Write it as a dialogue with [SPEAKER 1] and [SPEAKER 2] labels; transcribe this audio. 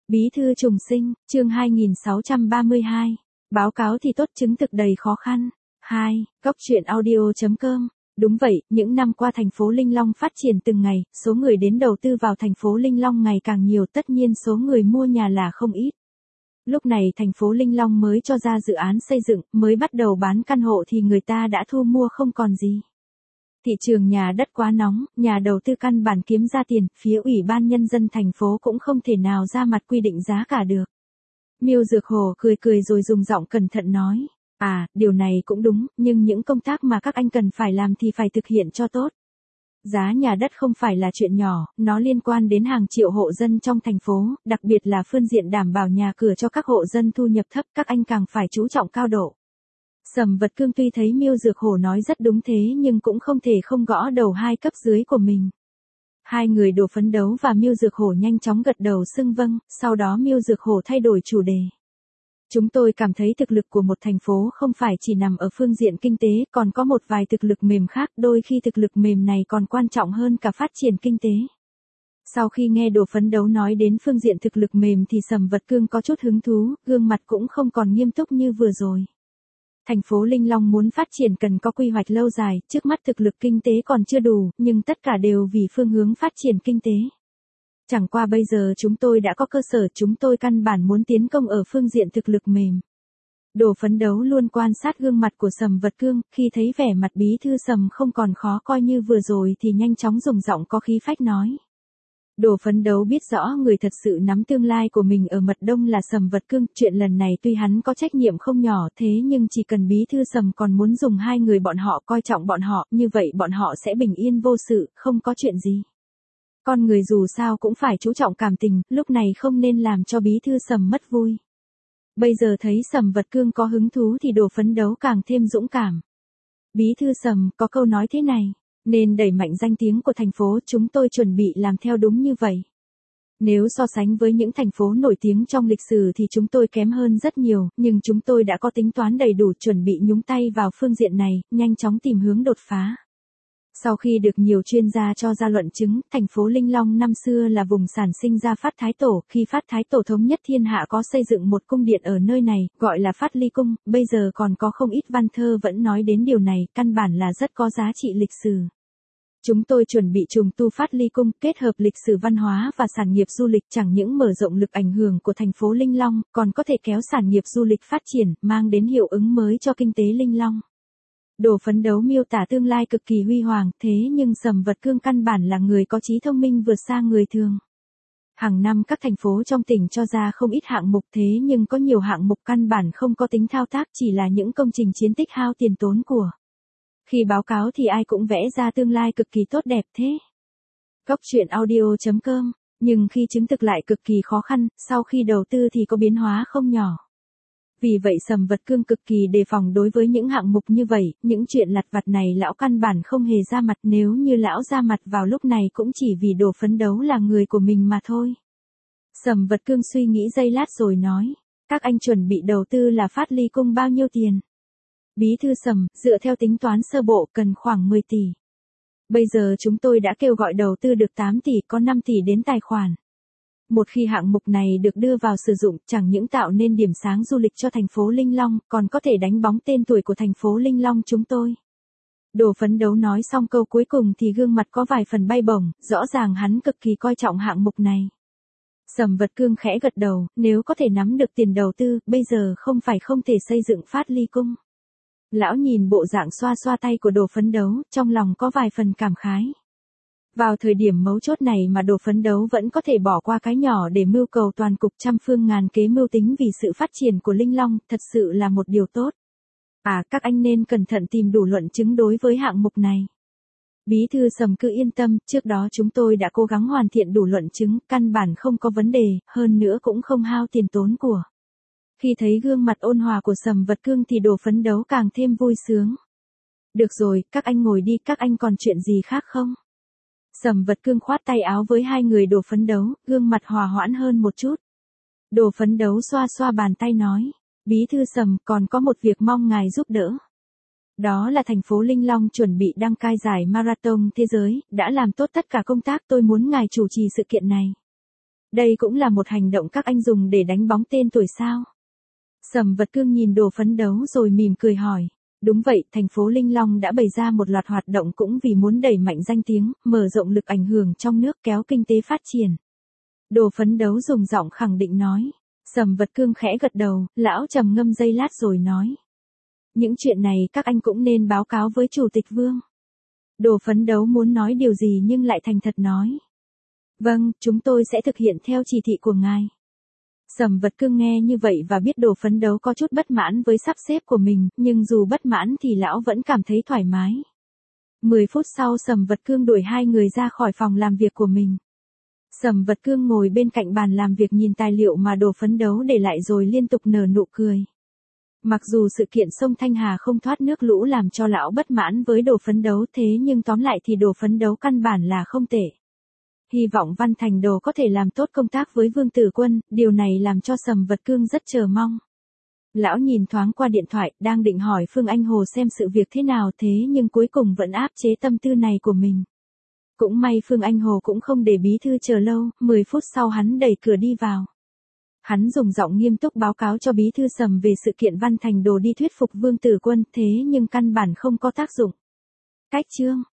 [SPEAKER 1] Bí thư trùng sinh, chương 2632. Báo cáo thì tốt chứng thực đầy khó khăn. 2. Góc truyện audio.com. Đúng vậy, những năm qua thành phố Linh Long phát triển từng ngày, số người đến đầu tư vào thành phố Linh Long ngày càng nhiều, tất nhiên số người mua nhà là không ít. Lúc này thành phố Linh Long mới cho ra dự án xây dựng, mới bắt đầu bán căn hộ thì người ta đã thu mua không còn gì. Thị trường nhà đất quá nóng, nhà đầu tư căn bản kiếm ra tiền, phía Ủy ban Nhân dân thành phố cũng không thể nào ra mặt quy định giá cả được. Miêu Dược Hổ cười cười rồi dùng giọng cẩn thận nói, điều này cũng đúng, nhưng những công tác mà các anh cần phải làm thì phải thực hiện cho tốt. Giá nhà đất không phải là chuyện nhỏ, nó liên quan đến hàng triệu hộ dân trong thành phố, đặc biệt là phương diện đảm bảo nhà cửa cho các hộ dân thu nhập thấp, các anh càng phải chú trọng cao độ. Sầm Vật Cương tuy thấy Miêu Dược Hổ nói rất đúng thế nhưng cũng không thể không gõ đầu hai cấp dưới của mình. Hai người đổ phấn đấu và Miêu Dược Hổ nhanh chóng gật đầu xưng vâng, sau đó Miêu Dược Hổ thay đổi chủ đề. Chúng tôi cảm thấy thực lực của một thành phố không phải chỉ nằm ở phương diện kinh tế, còn có một vài thực lực mềm khác, đôi khi thực lực mềm này còn quan trọng hơn cả phát triển kinh tế. Sau khi nghe Đồ Phấn Đấu nói đến phương diện thực lực mềm thì Sầm Vật Cương có chút hứng thú, gương mặt cũng không còn nghiêm túc như vừa rồi. Thành phố Linh Long muốn phát triển cần có quy hoạch lâu dài, trước mắt thực lực kinh tế còn chưa đủ, nhưng tất cả đều vì phương hướng phát triển kinh tế. Chẳng qua bây giờ chúng tôi đã có cơ sở, chúng tôi căn bản muốn tiến công ở phương diện thực lực mềm. Đồ Phấn Đấu luôn quan sát gương mặt của Sầm Vật Cương, khi thấy vẻ mặt bí thư Sầm không còn khó coi như vừa rồi thì nhanh chóng dùng giọng có khí phách nói. Đồ Phấn Đấu biết rõ người thật sự nắm tương lai của mình ở mật đông là Sầm Vật Cương, chuyện lần này tuy hắn có trách nhiệm không nhỏ thế nhưng chỉ cần bí thư Sầm còn muốn dùng hai người bọn họ coi trọng bọn họ, như vậy bọn họ sẽ bình yên vô sự, không có chuyện gì. Con người dù sao cũng phải chú trọng cảm tình, lúc này không nên làm cho bí thư Sầm mất vui. Bây giờ thấy Sầm Vật Cương có hứng thú thì Đồ Phấn Đấu càng thêm dũng cảm. Bí thư Sầm có câu nói thế này. Nên đẩy mạnh danh tiếng của thành phố, chúng tôi chuẩn bị làm theo đúng như vậy. Nếu so sánh với những thành phố nổi tiếng trong lịch sử thì chúng tôi kém hơn rất nhiều, nhưng chúng tôi đã có tính toán đầy đủ chuẩn bị nhúng tay vào phương diện này, nhanh chóng tìm hướng đột phá. Sau khi được nhiều chuyên gia cho ra luận chứng, thành phố Linh Long năm xưa là vùng sản sinh ra Phát Thái Tổ, khi Phát Thái Tổ thống nhất thiên hạ có xây dựng một cung điện ở nơi này, gọi là Phát Ly Cung, bây giờ còn có không ít văn thơ vẫn nói đến điều này, căn bản là rất có giá trị lịch sử. Chúng tôi chuẩn bị trùng tu Phát Ly Cung, kết hợp lịch sử văn hóa và sản nghiệp du lịch, chẳng những mở rộng lực ảnh hưởng của thành phố Linh Long, còn có thể kéo sản nghiệp du lịch phát triển, mang đến hiệu ứng mới cho kinh tế Linh Long. Đồ Phấn Đấu miêu tả tương lai cực kỳ huy hoàng, thế nhưng Sầm Vật Cương căn bản là người có trí thông minh vượt xa người thường. Hàng năm các thành phố trong tỉnh cho ra không ít hạng mục thế nhưng có nhiều hạng mục căn bản không có tính thao tác, chỉ là những công trình chiến tích hao tiền tốn của. Khi báo cáo thì ai cũng vẽ ra tương lai cực kỳ tốt đẹp thế. Góc truyện audio.com, nhưng khi chứng thực lại cực kỳ khó khăn, sau khi đầu tư thì có biến hóa không nhỏ. Vì vậy Sầm Vật Cương cực kỳ đề phòng đối với những hạng mục như vậy, những chuyện lặt vặt này lão căn bản không hề ra mặt, nếu như lão ra mặt vào lúc này cũng chỉ vì Đồ Phấn Đấu là người của mình mà thôi. Sầm Vật Cương suy nghĩ giây lát rồi nói, các anh chuẩn bị đầu tư là Phát Ly Cung bao nhiêu tiền? Bí thư Sầm, dựa theo tính toán sơ bộ cần khoảng 10 tỷ. Bây giờ chúng tôi đã kêu gọi đầu tư được 8 tỷ, có 5 tỷ đến tài khoản. Một khi hạng mục này được đưa vào sử dụng, chẳng những tạo nên điểm sáng du lịch cho thành phố Linh Long, còn có thể đánh bóng tên tuổi của thành phố Linh Long chúng tôi. Đồ Phấn Đấu nói xong câu cuối cùng thì gương mặt có vài phần bay bổng, rõ ràng hắn cực kỳ coi trọng hạng mục này. Sầm Vật Cương khẽ gật đầu, nếu có thể nắm được tiền đầu tư, bây giờ không phải không thể xây dựng Phát Ly Cung. Lão nhìn bộ dạng xoa xoa tay của Đồ Phấn Đấu, trong lòng có vài phần cảm khái. Vào thời điểm mấu chốt này mà Đồ Phấn Đấu vẫn có thể bỏ qua cái nhỏ để mưu cầu toàn cục, trăm phương ngàn kế mưu tính vì sự phát triển của Linh Long, thật sự là một điều tốt. Các anh nên cẩn thận tìm đủ luận chứng đối với hạng mục này. Bí thư Sầm cứ yên tâm, trước đó chúng tôi đã cố gắng hoàn thiện đủ luận chứng, căn bản không có vấn đề, hơn nữa cũng không hao tiền tốn của. Khi thấy gương mặt ôn hòa của Sầm Vật Cương thì Đồ Phấn Đấu càng thêm vui sướng. Được rồi, các anh ngồi đi, các anh còn chuyện gì khác không? Sầm Vật Cương khoát tay áo với hai người Đồ Phấn Đấu, gương mặt hòa hoãn hơn một chút. Đồ Phấn Đấu xoa xoa bàn tay nói, bí thư Sầm còn có một việc mong ngài giúp đỡ. Đó là thành phố Linh Long chuẩn bị đăng cai giải marathon thế giới, đã làm tốt tất cả công tác, tôi muốn ngài chủ trì sự kiện này. Đây cũng là một hành động các anh dùng để đánh bóng tên tuổi sao? Sầm Vật Cương nhìn Đồ Phấn Đấu rồi mỉm cười hỏi. Đúng vậy, thành phố Linh Long đã bày ra một loạt hoạt động cũng vì muốn đẩy mạnh danh tiếng, mở rộng lực ảnh hưởng trong nước, kéo kinh tế phát triển. Đồ Phấn Đấu dùng giọng khẳng định nói. Sầm Vật Cương khẽ gật đầu, lão trầm ngâm giây lát rồi nói. Những chuyện này các anh cũng nên báo cáo với Chủ tịch Vương. Đồ Phấn Đấu muốn nói điều gì nhưng lại thành thật nói. Vâng, chúng tôi sẽ thực hiện theo chỉ thị của ngài. Sầm Vật Cương nghe như vậy và biết Đồ Phấn Đấu có chút bất mãn với sắp xếp của mình, nhưng dù bất mãn thì lão vẫn cảm thấy thoải mái. 10 phút sau Sầm Vật Cương đuổi hai người ra khỏi phòng làm việc của mình. Sầm Vật Cương ngồi bên cạnh bàn làm việc nhìn tài liệu mà Đồ Phấn Đấu để lại rồi liên tục nở nụ cười. Mặc dù sự kiện sông Thanh Hà không thoát nước lũ làm cho lão bất mãn với Đồ Phấn Đấu thế nhưng tóm lại thì Đồ Phấn Đấu căn bản là không tệ. Hy vọng Văn Thành Đồ có thể làm tốt công tác với Vương Tử Quân, điều này làm cho Sầm Vật Cương rất chờ mong. Lão nhìn thoáng qua điện thoại, đang định hỏi Phương Anh Hồ xem sự việc thế nào thế nhưng cuối cùng vẫn áp chế tâm tư này của mình. Cũng may Phương Anh Hồ cũng không để bí thư chờ lâu, 10 phút sau hắn đẩy cửa đi vào. Hắn dùng giọng nghiêm túc báo cáo cho bí thư Sầm về sự kiện Văn Thành Đồ đi thuyết phục Vương Tử Quân thế nhưng căn bản không có tác dụng. Cách chương